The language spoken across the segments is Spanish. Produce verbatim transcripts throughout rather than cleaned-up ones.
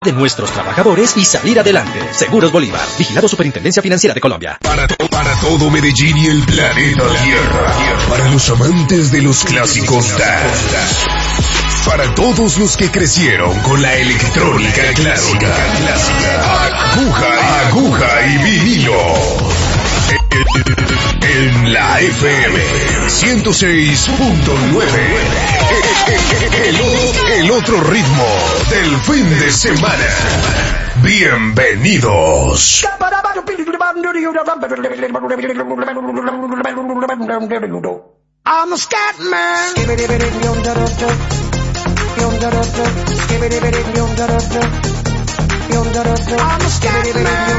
de nuestros trabajadores y salir adelante. Seguros Bolívar, vigilado Superintendencia Financiera de Colombia. Para, to para todo Medellín y el planeta Tierra. Para los amantes de los clásicos dance. Para todos los que crecieron con la electrónica clásica. Aguja, aguja y vinilo. En la F M ciento seis punto nueve. El, el otro ritmo del fin de semana. Bienvenidos. I'm a scat man. I'm a scat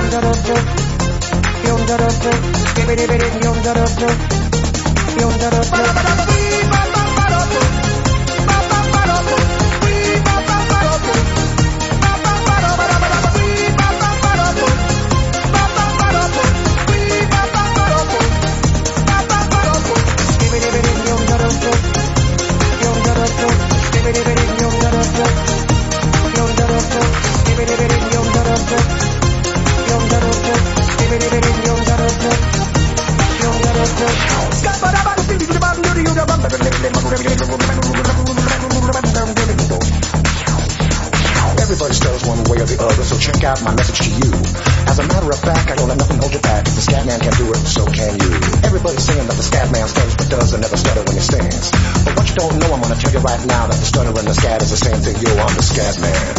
Everybody stutters one way or the other, so check out my message to you. As a matter of fact, I don't let nothing hold you back. If the scat man can do it, so can you. Everybody's saying that the scat man stutters but does and never stutter when he stands. But what you don't know, I'm gonna tell you right now that the stutter and the scat is the same thing. Yo, I'm the scat man.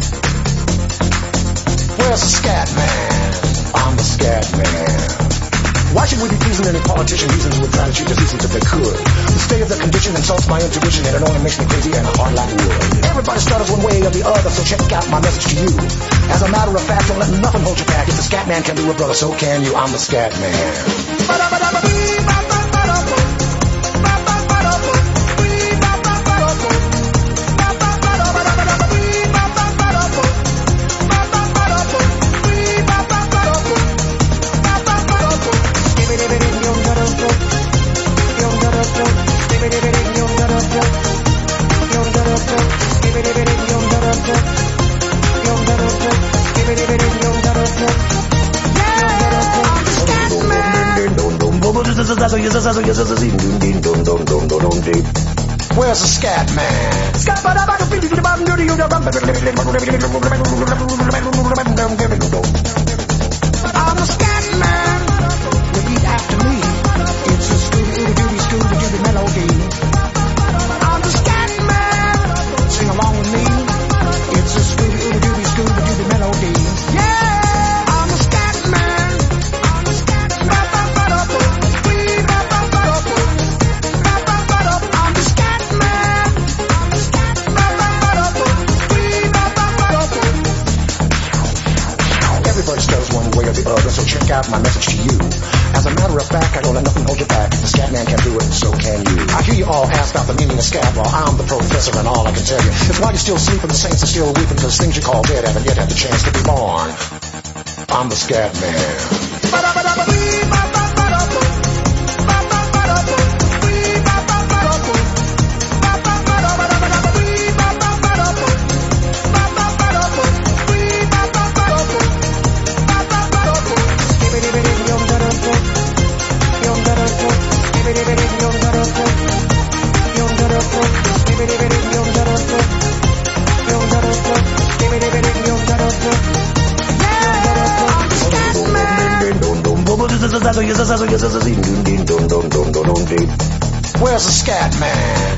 Where's the scat man? I'm the scat man. Why should we be pleasing any politician using who would try to cheat diseases if they could? The state of their condition insults my intuition and it only makes me crazy and hard like wood. Everybody stutters one way or the other, so check out my message to you. As a matter of fact, don't let nothing hold you back. If the scat man can do it, brother, so can you. I'm the scat man. Where's the scat man? I'm the scat man. Repeat after me. It's a Scooby-Dooby Scooby-Dooby melody. I'm the scat man. Sing along with me. It's a Scooby-Dooby Scooby-Dooby melody. Yeah, I'm the scat man. I'm the scat man. I'm the scat man. Everybody stutters one way or the other, so check out my message to you. As a matter of fact, I don't let nothing hold you back. If the scat man can do it, so can you. I hear you all ask about the meaning of scat. Well, I'm the professor, and all I can tell you is why you're still sleeping, the saints are still weeping, because things you call dead haven't yet had the chance to be born. I'm the scat man. Where's the scat man?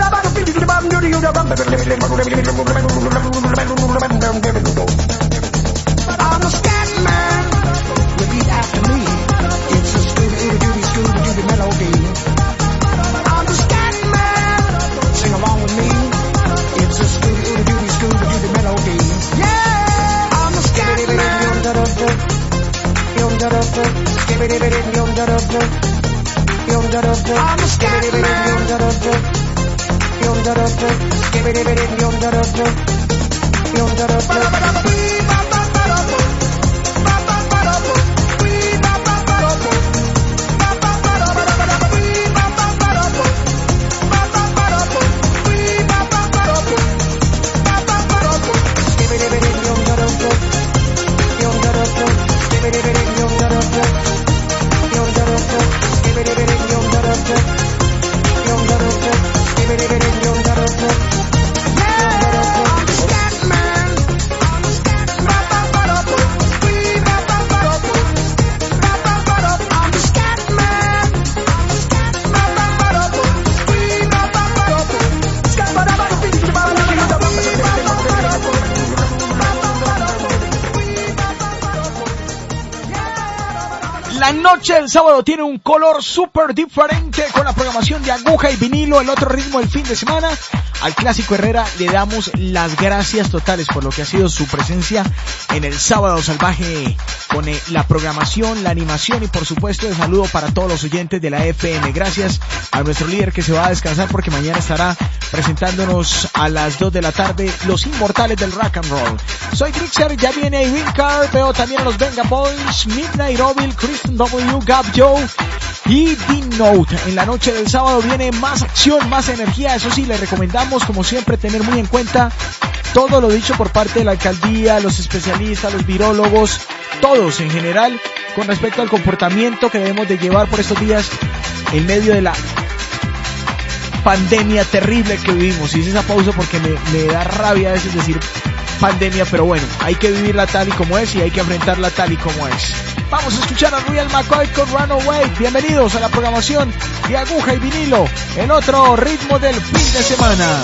I'm the scat man. Repeat after me. It's a Scooby-Dooby Scooby-Dooby melody. I'm the scat man. Sing along with me. It's a Scooby-Dooby Scooby-Dooby melody. Yeah, I'm the scat man. I'm the scat man. La noche del sábado tiene un color súper diferente con la programación de Aguja y Vinilo, el otro ritmo del fin de semana. Al Clásico Herrera le damos las gracias totales por lo que ha sido su presencia en el Sábado Salvaje con eh, la programación, la animación y por supuesto el saludo para todos los oyentes de la F M. Gracias a nuestro líder que se va a descansar porque mañana estará presentándonos a las dos de la tarde los inmortales del rock and roll. Soy Grixer, ya viene Irene Carr, veo también a los Venga Boys, Midnight Ovil, Kristen W, Gab Joe y D-Note. En la noche del sábado viene más acción, más energía. Eso sí, les recomendamos como siempre tener muy en cuenta todo lo dicho por parte de la alcaldía, los especialistas, los virólogos, todos en general con respecto al comportamiento que debemos de llevar por estos días en medio de la pandemia terrible que vivimos. Hice esa pausa porque me, me da rabia a veces decir pandemia, pero bueno, hay que vivirla tal y como es y hay que enfrentarla tal y como es. Vamos a escuchar a Real McCoy con Runaway. Bienvenidos a la programación de Aguja y Vinilo, en otro ritmo del fin de semana.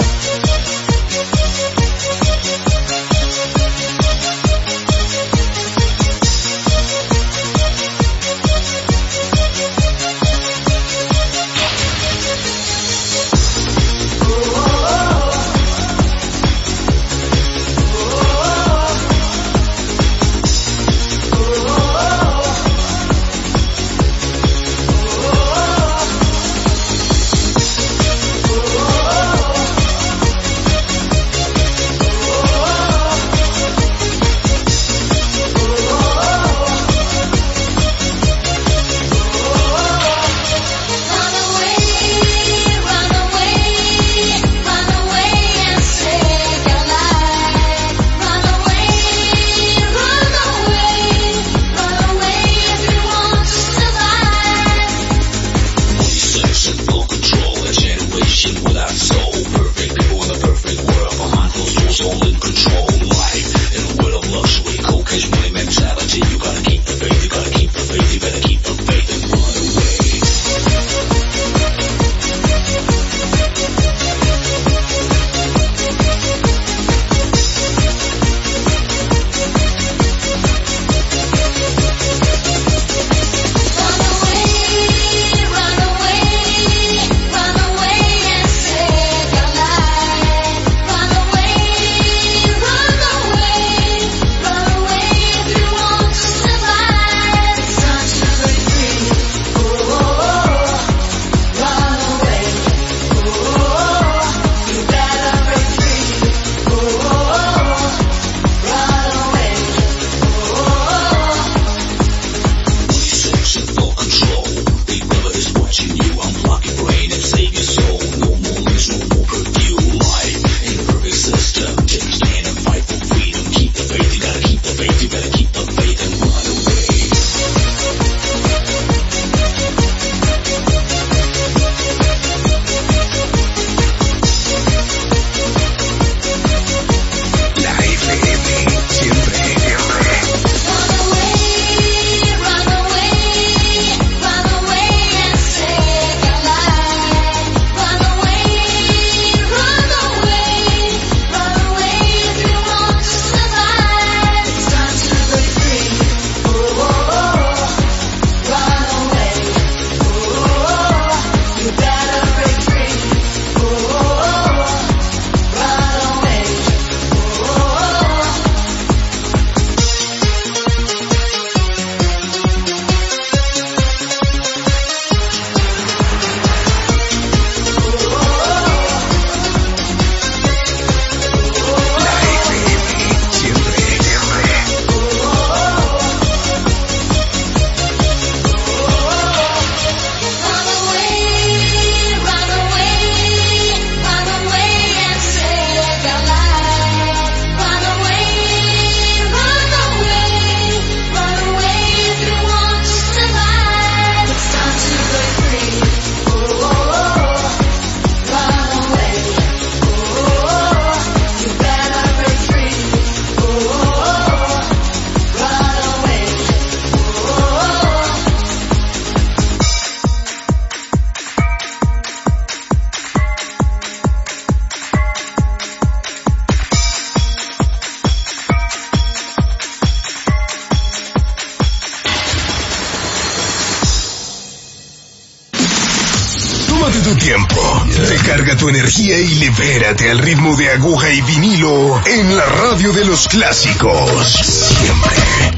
tiempo. Recarga tu energía y libérate al ritmo de aguja y vinilo en la radio de los clásicos. Siempre.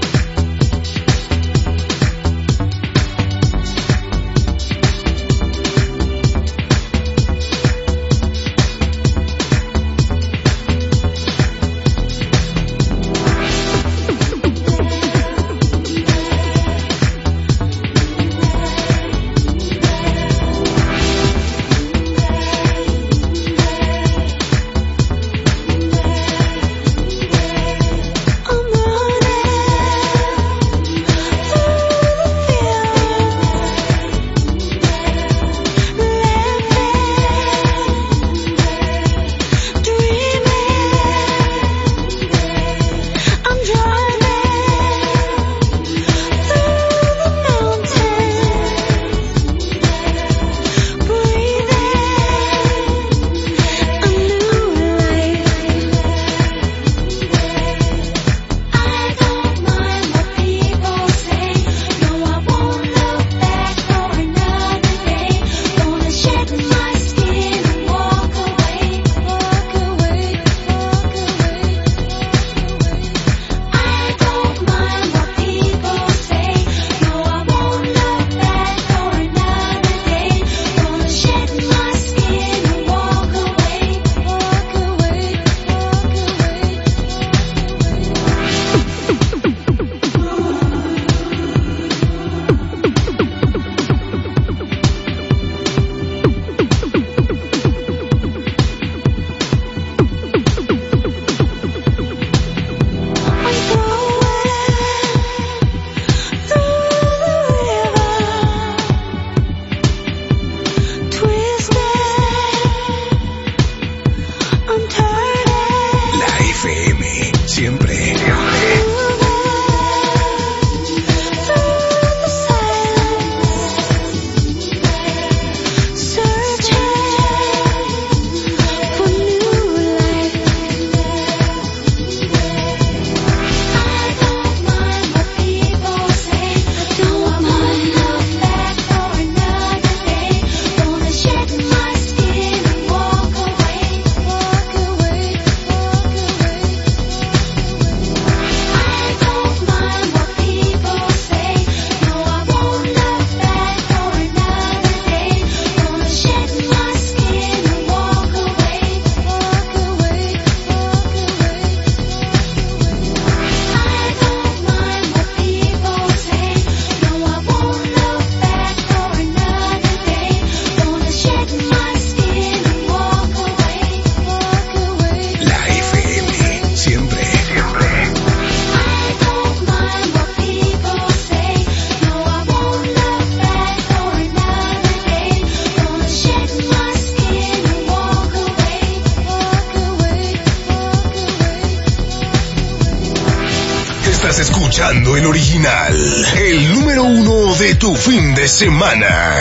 Escuchando el original, el número uno de tu fin de semana.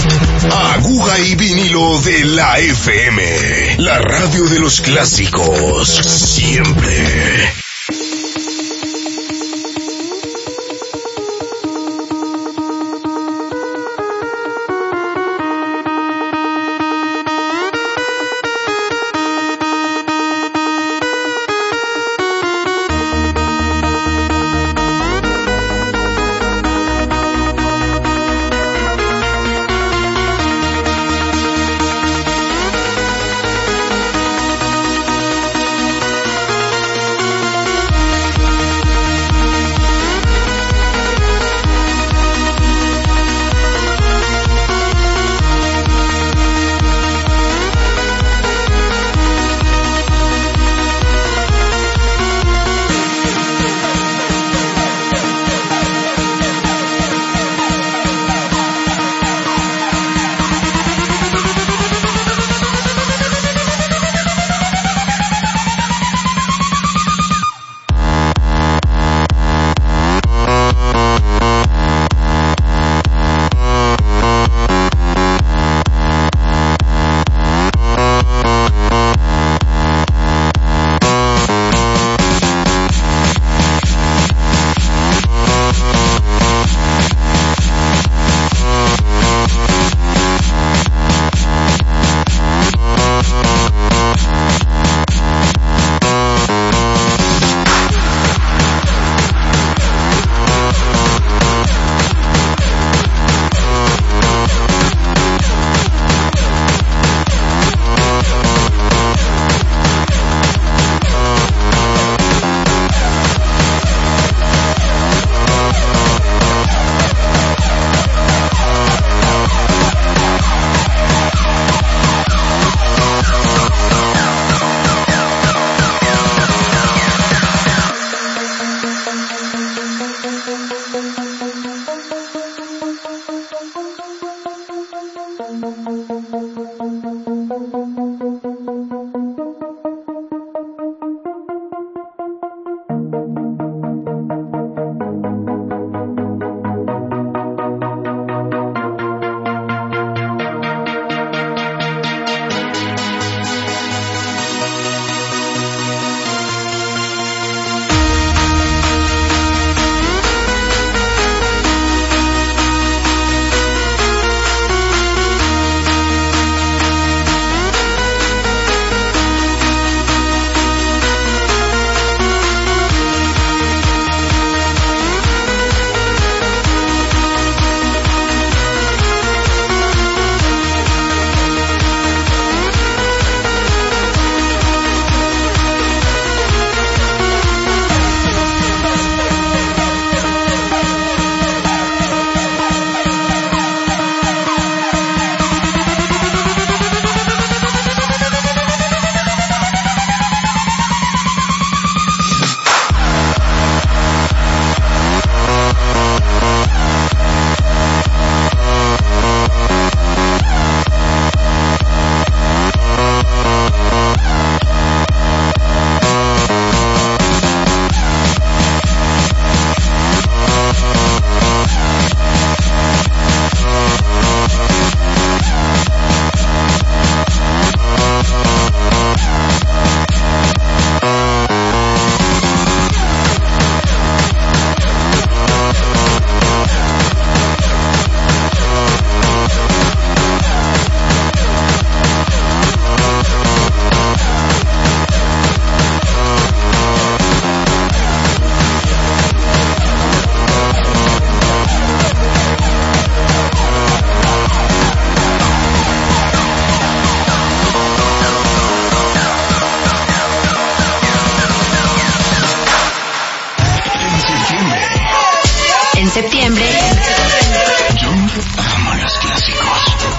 Aguja y vinilo de la F M, la radio de los clásicos, siempre. septiembre. Yo amo los clásicos.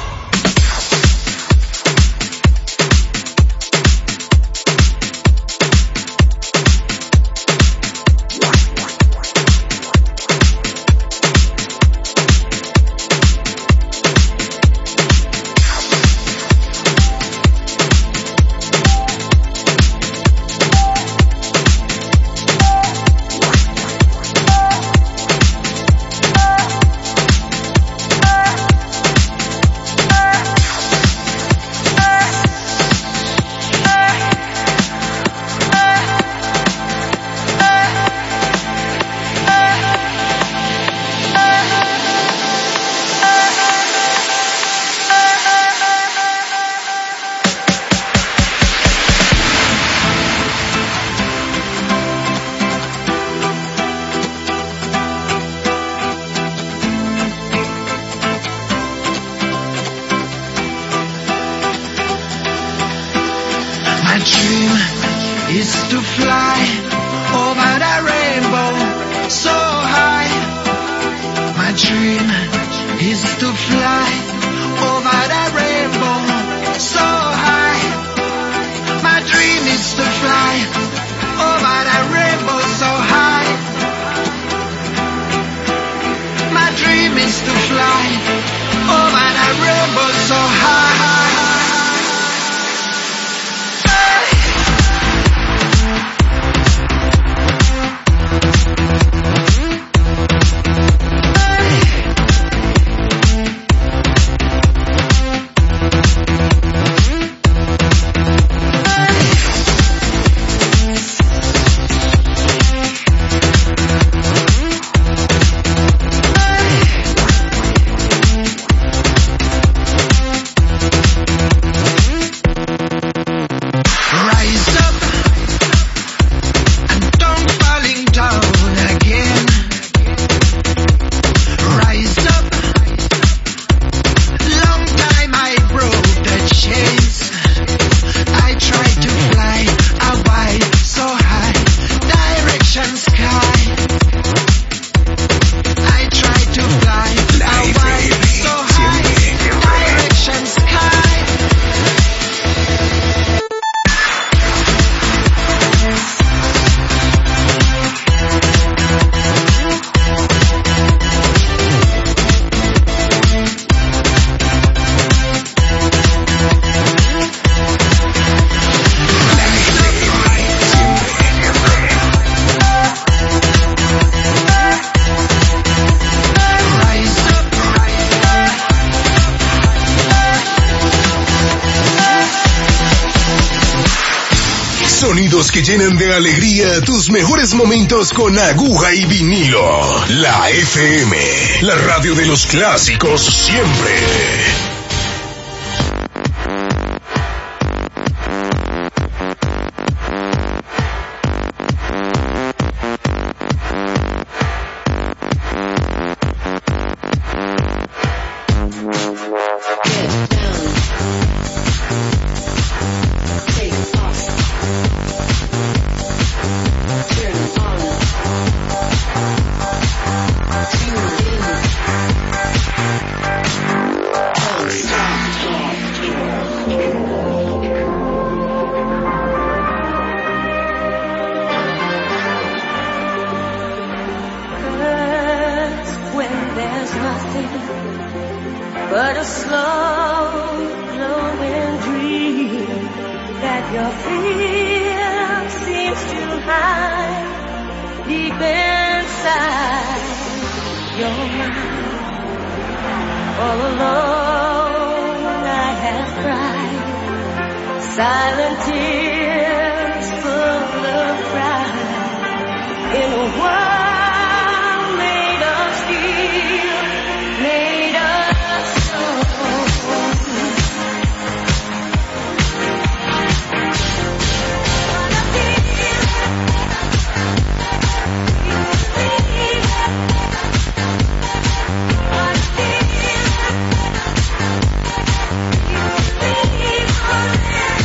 Sonidos que llenan de alegría tus mejores momentos con aguja y vinilo. La F M, la radio de los clásicos siempre.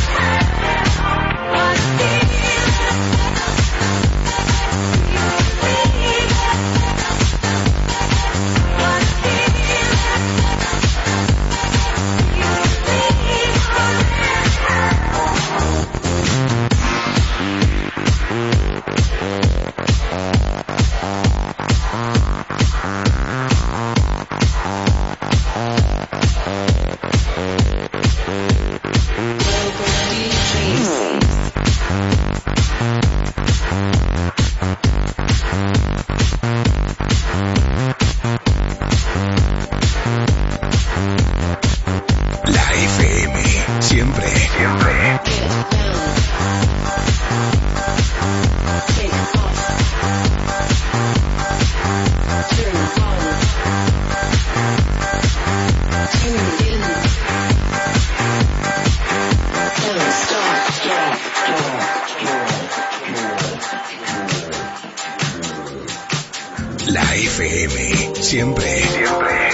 What La F M, siempre, siempre.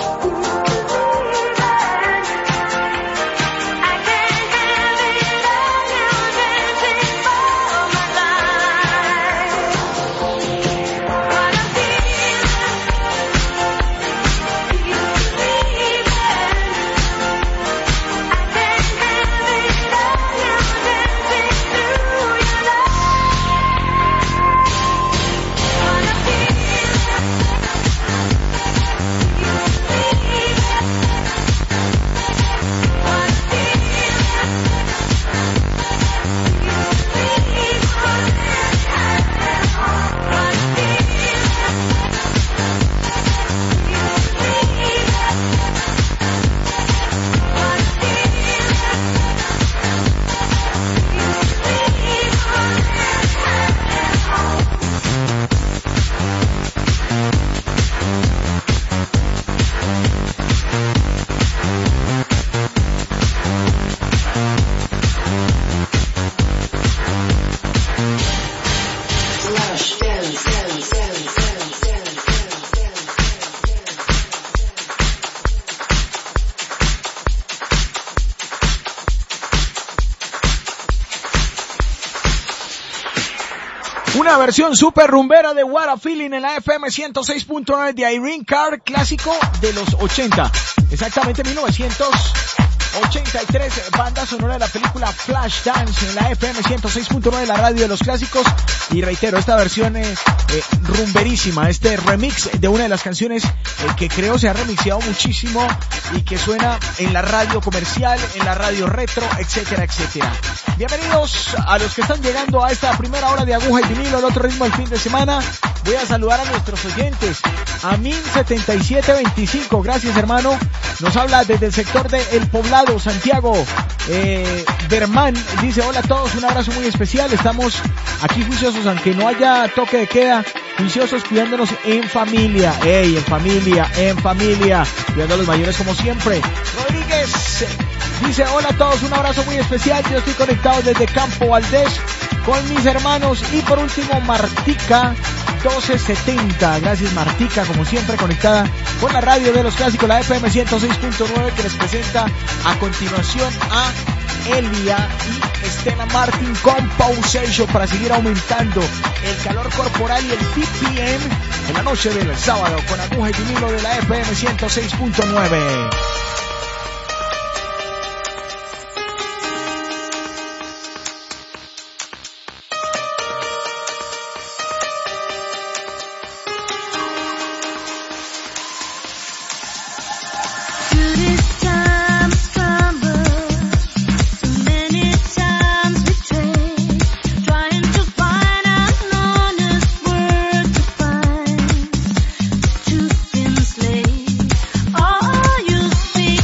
Una versión super rumbera de What a Feeling en la F M ciento seis punto nueve de Irene Cara, clásico de los ochenta. Exactamente mil novecientos ochenta y tres, banda sonora de la película Flashdance en la F M ciento seis punto nueve, la radio de los clásicos. Y reitero, esta versión es eh, rumberísima, este remix de una de las canciones eh, que creo se ha remixeado muchísimo y que suena en la radio comercial, en la radio retro, etcétera, etcétera. Bienvenidos a los que están llegando a esta primera hora de Aguja y Vinilo, el otro ritmo del fin de semana. Voy a saludar a nuestros oyentes. Amin setenta y siete veinticinco, gracias hermano. Nos habla desde el sector de El Poblado, Santiago. Eh, Berman dice: hola a todos, un abrazo muy especial. Estamos aquí juiciosos, aunque no haya toque de queda, juiciosos cuidándonos en familia. Ey, en familia, en familia, cuidando a los mayores como siempre. Rodríguez dice: hola a todos, un abrazo muy especial. Yo estoy conectado desde Campo Valdés con mis hermanos. Y por último, Martica doce setenta, gracias Martica, como siempre conectada con la radio de los clásicos, la F M ciento seis punto nueve, que les presenta a continuación a Elia y Estela Martin con Pausation, para seguir aumentando el calor corporal y el B P M en la noche del sábado con Aguja y Vinilo de la F M ciento seis punto nueve. You speak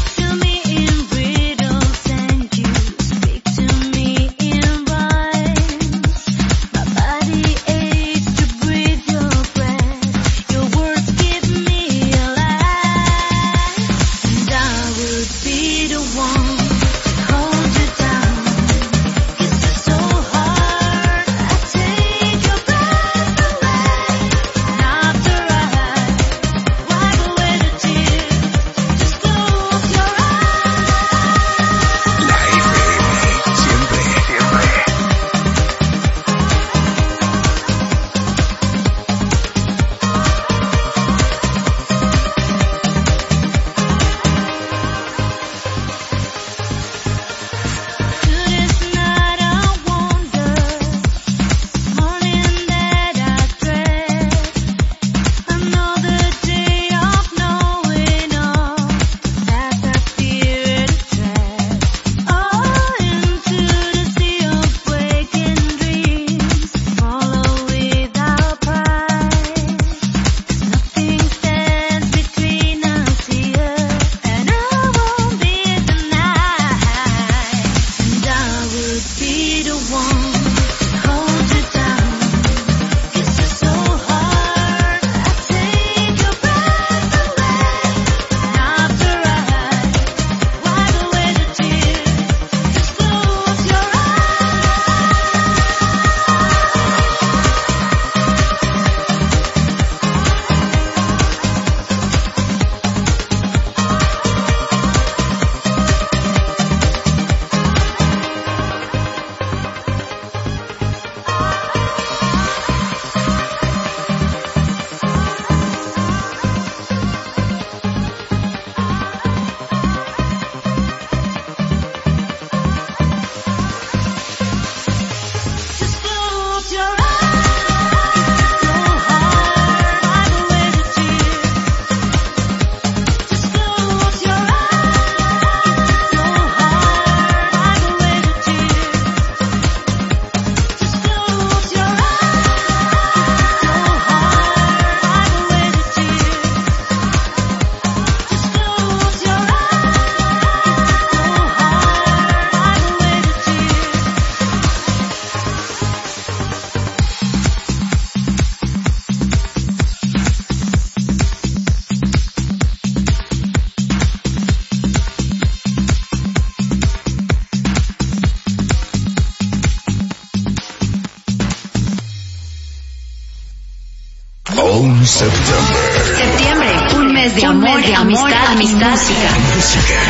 On September. Septiembre, un mes de un amor, mes de amistad, amistad, música. Música.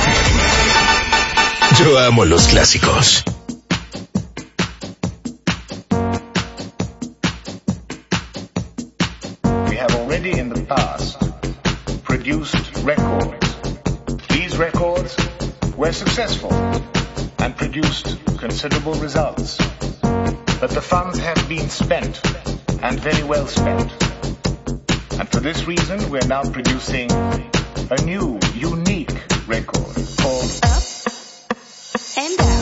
Yo amo los clásicos. We have already in the past produced records. These records were successful and produced considerable results. But the funds have been spent, and very well spent. And for this reason, we're now producing a new, unique record called Up and Down.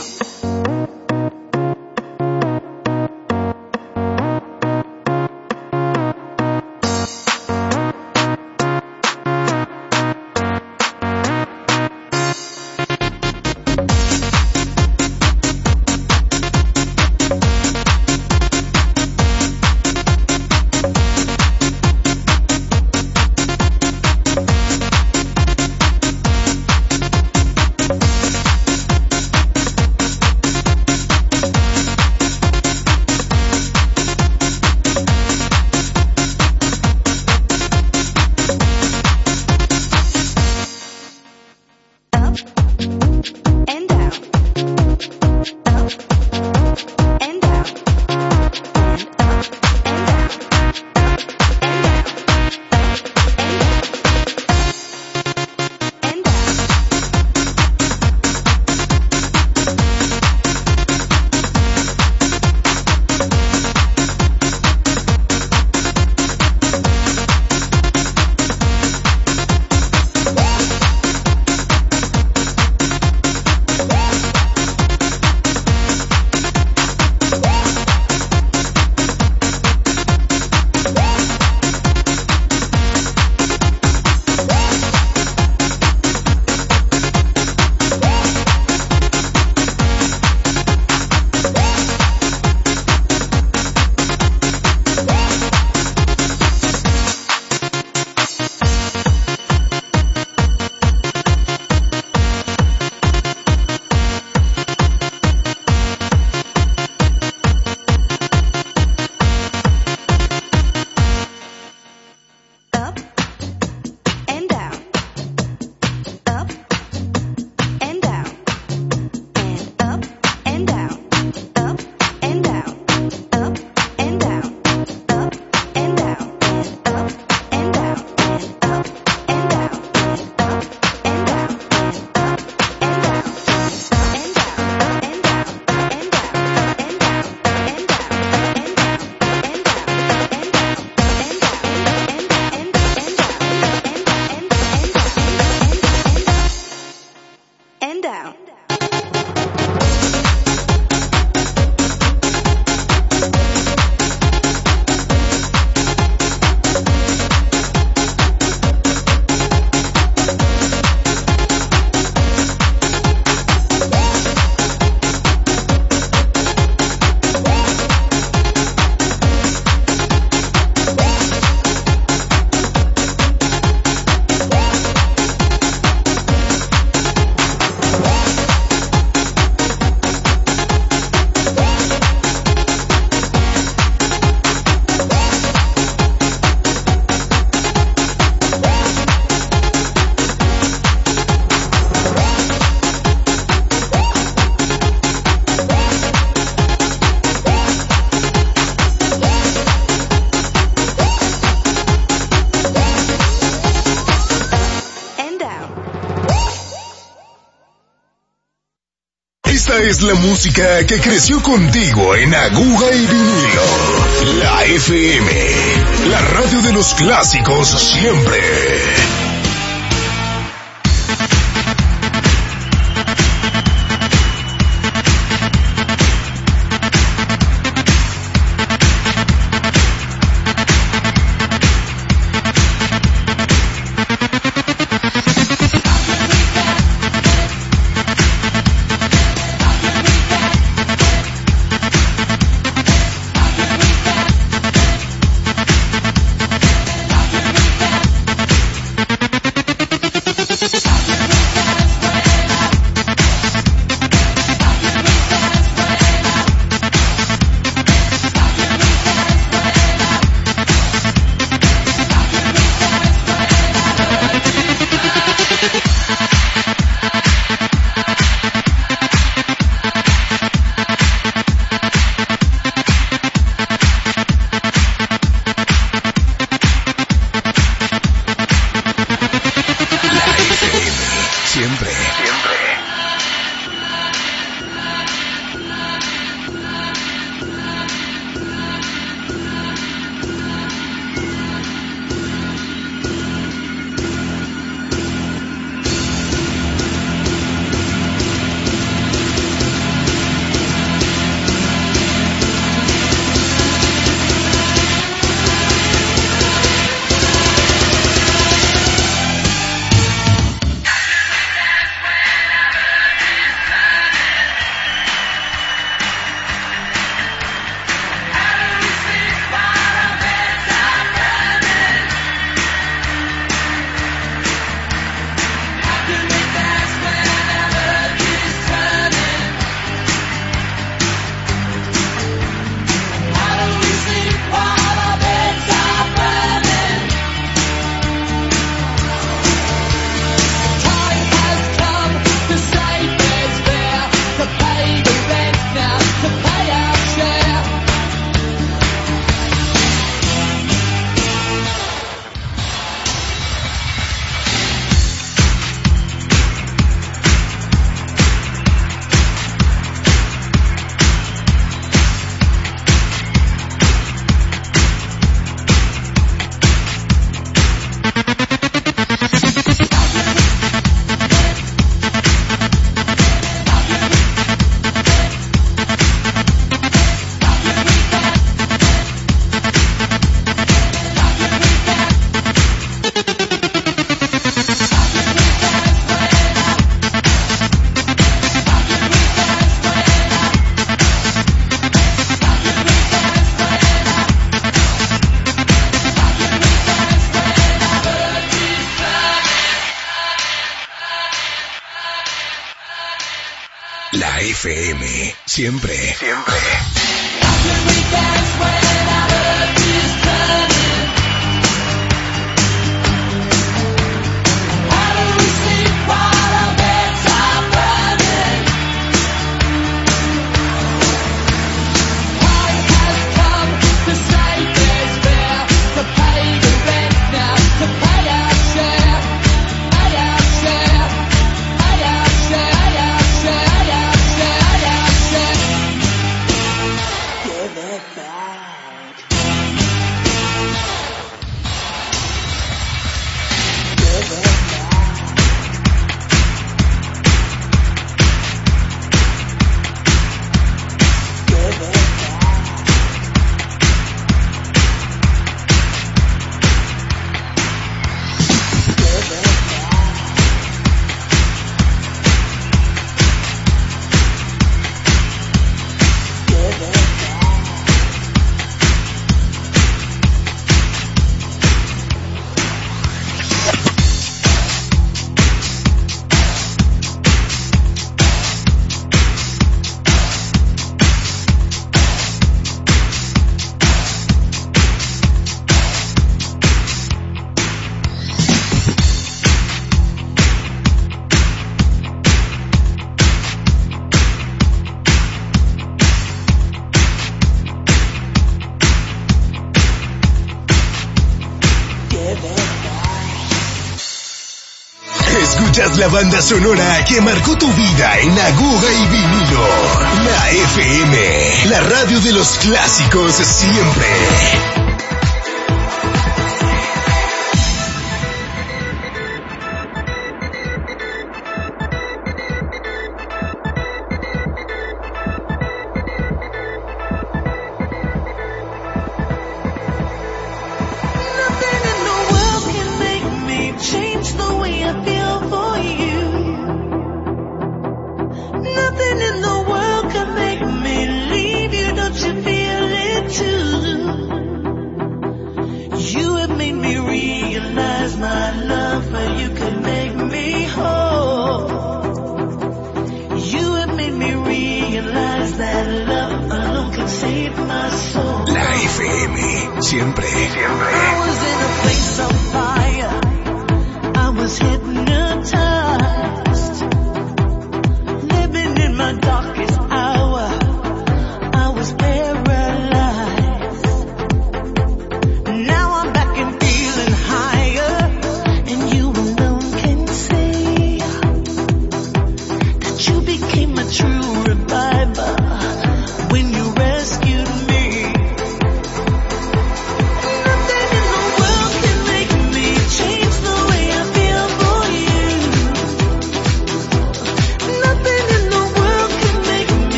Esta es la música que creció contigo en aguja y vinilo. La F M, la radio de los clásicos siempre. F M, siempre, siempre. Escuchas la banda sonora que marcó tu vida en aguja y vinilo. La F M, la radio de los clásicos siempre.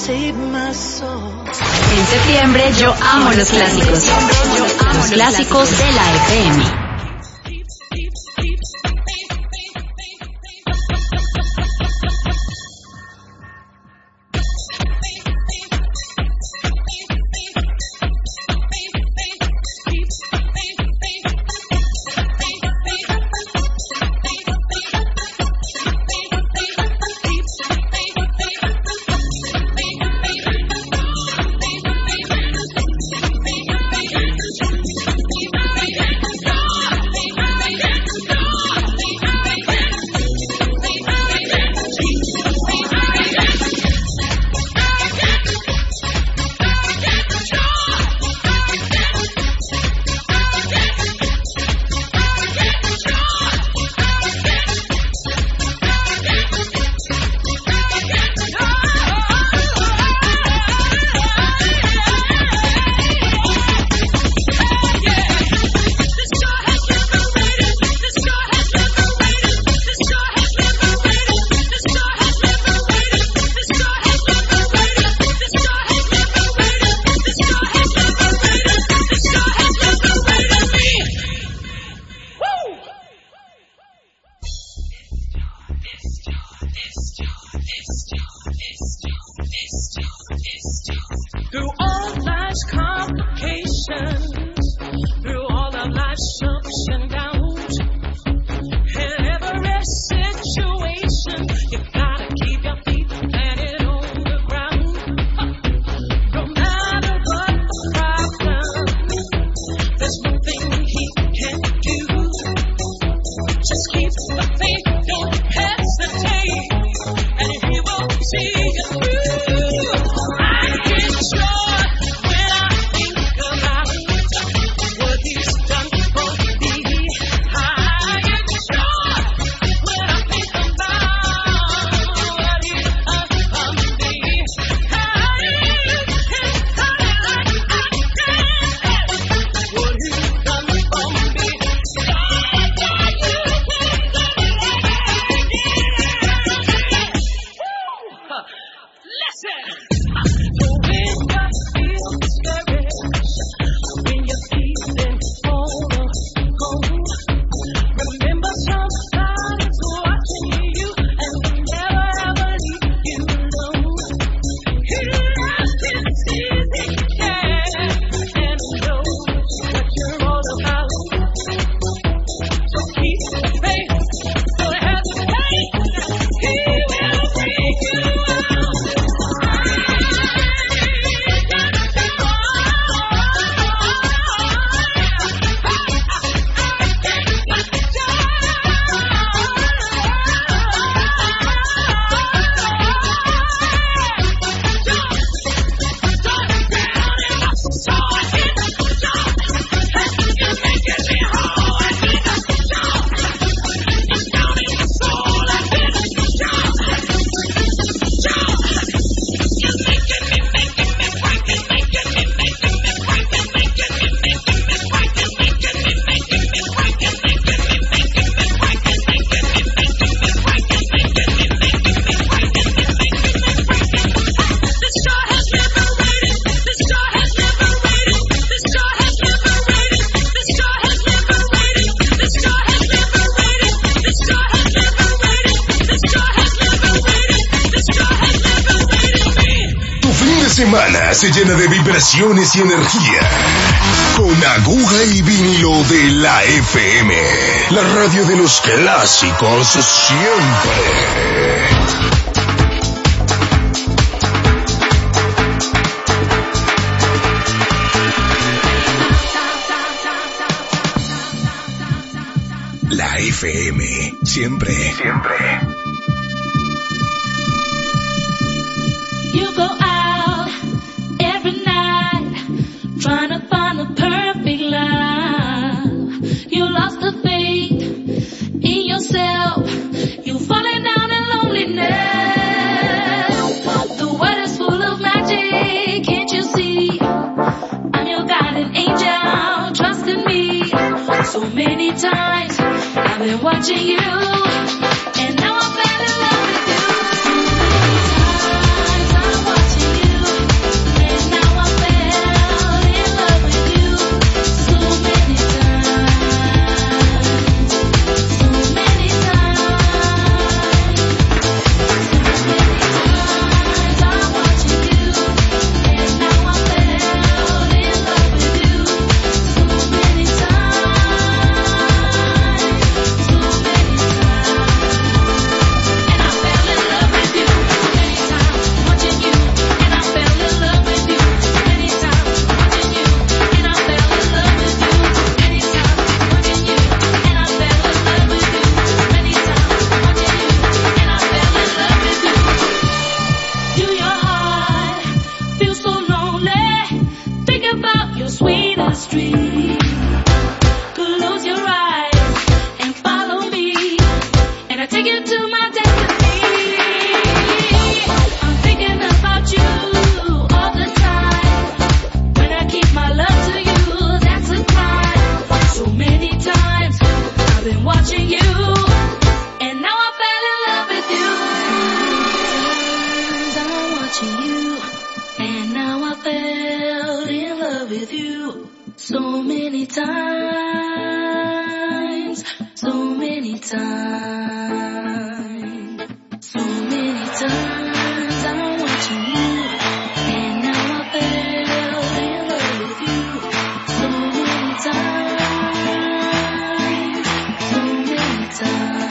En septiembre yo amo los clásicos. Los clásicos de la F M. Semana se llena de vibraciones y energía con Aguja y Vinilo de la F M, la radio de los clásicos siempre. La F M, siempre, siempre. You go out every night trying to find the perfect love. You lost the faith in yourself. You're falling down in loneliness. The world is full of magic, can't you see? I'm your guiding angel, trust in me. So many times I've been watching you, and now I fell in love with you. So many times I'm watching you. times, so many times I watching you, and now I fell in love with you. So many times, so many times.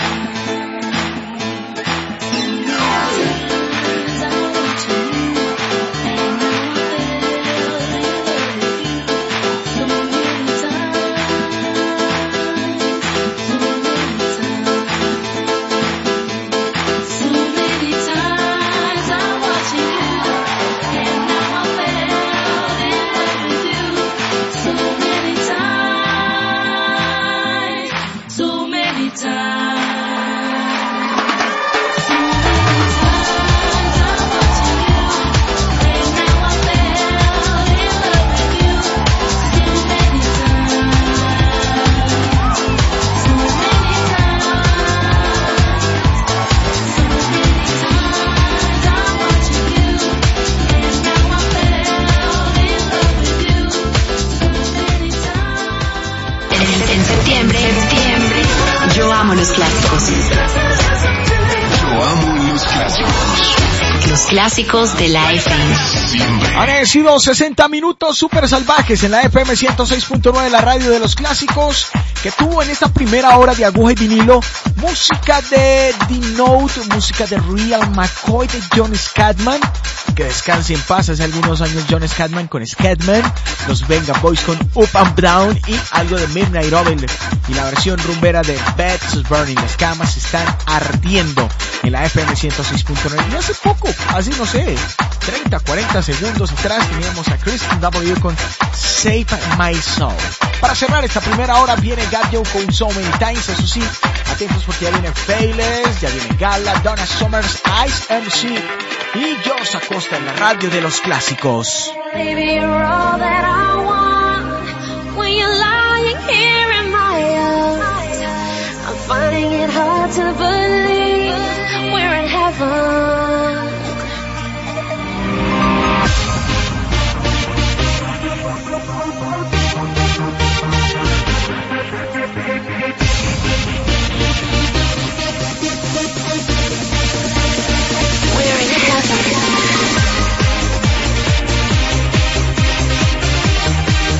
Los clásicos. Yo amo los clásicos. Los clásicos de la F M. Han sido sesenta minutos súper salvajes en la F M ciento seis punto nueve, la radio de los clásicos, que tuvo en esta primera hora de Aguja y Vinilo música de D-Note, música de Real McCoy, de John Scatman, que descanse en paz, hace algunos años John Scatman con Scatman, los Venga Boys con Up and Down y algo de Midnight Oil y la versión rumbera de Beds is Burning, las camas están ardiendo en la F M ciento seis punto nueve. Y hace poco, así no sé, treinta, cuarenta segundos atrás teníamos a Kristen W con Save My Soul. Para cerrar esta primera hora viene Gadjo con So Many Times, eso sí, atentos porque ya viene Failes, ya viene Gala, Donna Summers, Ice M C y Joss Acosta en la radio de los clásicos. Baby, you're all that I want. When you're lying here in my arms, I'm finding it hard to believe we're in heaven. We're in heaven.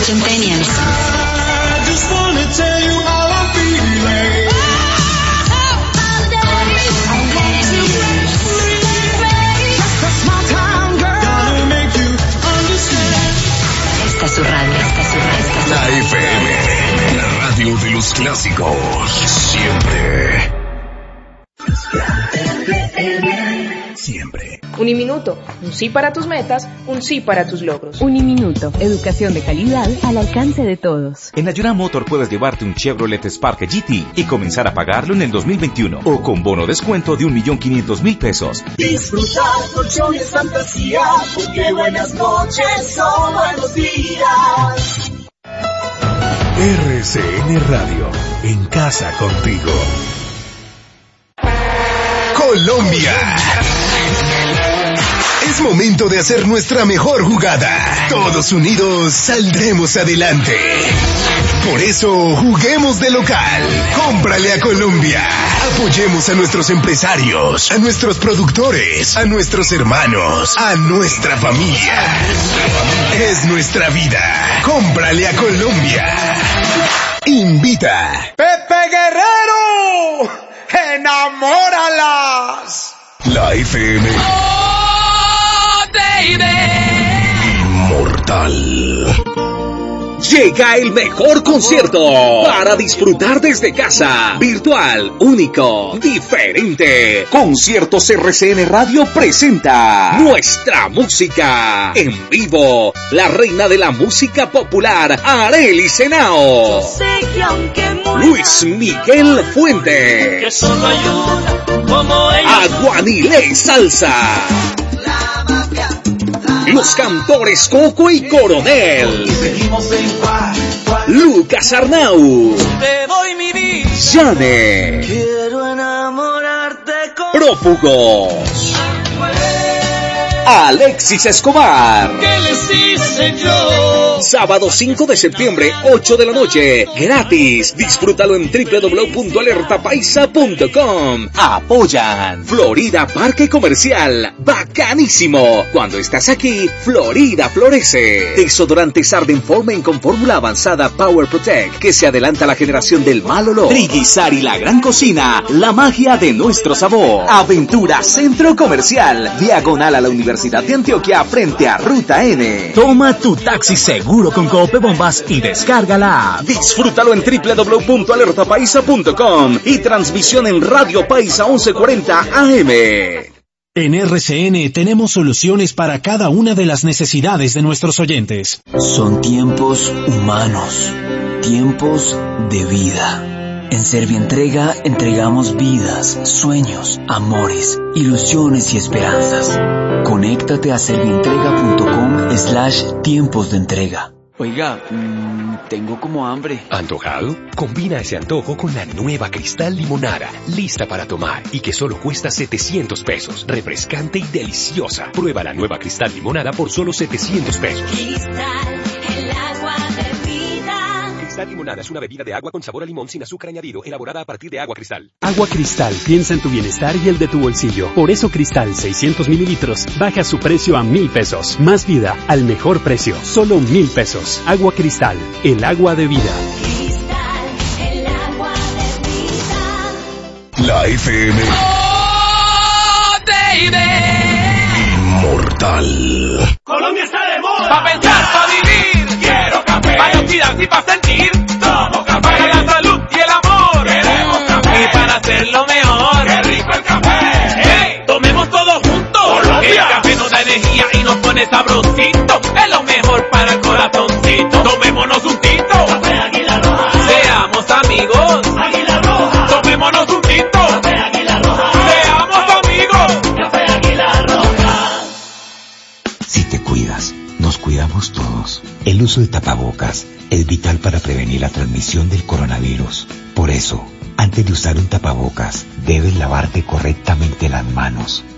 Centennials. Esta es su radio, esta es su radio, esta es su La radio. F M, la radio de los clásicos, siempre. Siempre. Uniminuto, un sí para tus metas, un sí para tus logros. Uniminuto, educación de calidad al alcance de todos. En Ayura Motor puedes llevarte un Chevrolet Spark G T y comenzar a pagarlo en el dos mil veintiuno o con bono descuento de un millón quinientos mil pesos. Disfrutar colchones fantasía, porque buenas noches son buenos días. R C N Radio, en casa contigo. Colombia. Es momento de hacer nuestra mejor jugada. Todos unidos saldremos adelante. Por eso, juguemos de local. Cómprale a Colombia. Apoyemos a nuestros empresarios, a nuestros productores, a nuestros hermanos, a nuestra familia. Es nuestra vida. Cómprale a Colombia. Invita. Pepe Guerrero, enamóralas. La F M. Oh, baby. Inmortal. Llega el mejor concierto para disfrutar desde casa. Virtual, único, diferente. Conciertos R C N Radio presenta nuestra música en vivo. La reina de la música popular, Arely Senao. Yo sé que aunque muera, Luis Miguel Fuente. que solo hay una como ella. Aguanilé Salsa. Los cantores Coco y Coronel. Lucas Arnau. Te doy mi vida. Yane. Quiero enamorarte con Prófugos. Alexis Escobar. ¿Qué les hice yo? Sábado cinco de septiembre, ocho de la noche. Gratis. Disfrútalo en doble u doble u doble u punto alerta paisa punto com. Apoyan Florida Parque Comercial. Bacanísimo. Cuando estás aquí, Florida florece. Desodorantes Arden Formen con fórmula avanzada Power Protect, que se adelanta a la generación del mal olor. Triguizar y la gran cocina. La magia de nuestro sabor. Aventura Centro Comercial. Diagonal a la Universidad de Antioquia frente a Ruta N. Toma tu taxi seguro con Cope Bombas y descarga la app. Disfrútalo en doble u doble u doble u punto alerta paisa punto com y transmisión en Radio Paisa once cuarenta A M. En R C N tenemos soluciones para cada una de las necesidades de nuestros oyentes. Son tiempos humanos, tiempos de vida. En Servientrega entregamos vidas, sueños, amores, ilusiones y esperanzas. Conéctate a servientrega.com slash tiempos de entrega. Oiga, mmm, tengo como hambre. ¿Antojado? Combina ese antojo con la nueva Cristal Limonada, lista para tomar y que solo cuesta setecientos pesos. Refrescante y deliciosa. Prueba la nueva Cristal Limonada por solo setecientos pesos. Cristal, el agua de vida. Cristal Limonada es una bebida de agua con sabor a limón sin azúcar añadido, elaborada a partir de agua Cristal. Agua Cristal piensa en tu bienestar y el de tu bolsillo. Por eso Cristal seiscientos mililitros baja su precio a mil pesos. Más vida al mejor precio, solo mil pesos. Agua Cristal, el agua de vida. Cristal, el agua de vida. La F M. Oh, baby. Inmortal. Colombia está de moda. Pa' pensar, pa' vivir. Quiero café. Pa' identidad y pa' sentir. Tomo café. Para la salud y el amor. Queremos café. Y para hacerlo mejor. Qué rico el café. Hey, tomemos todos juntos. Colombia. El café nos da energía y nos pone sabrosito. Es lo mejor para el corazoncito. Tomémonos un tito. Café Águila Roja. Seamos amigos. Águila Roja. Tomémonos un tito. Café Águila Roja. Seamos amigos. Café Águila Roja. Si te cuidas, nos cuidamos todos. El uso de tapabocas es vital para prevenir la transmisión del coronavirus. Por eso, antes de usar un tapabocas, debes lavarte correctamente las manos.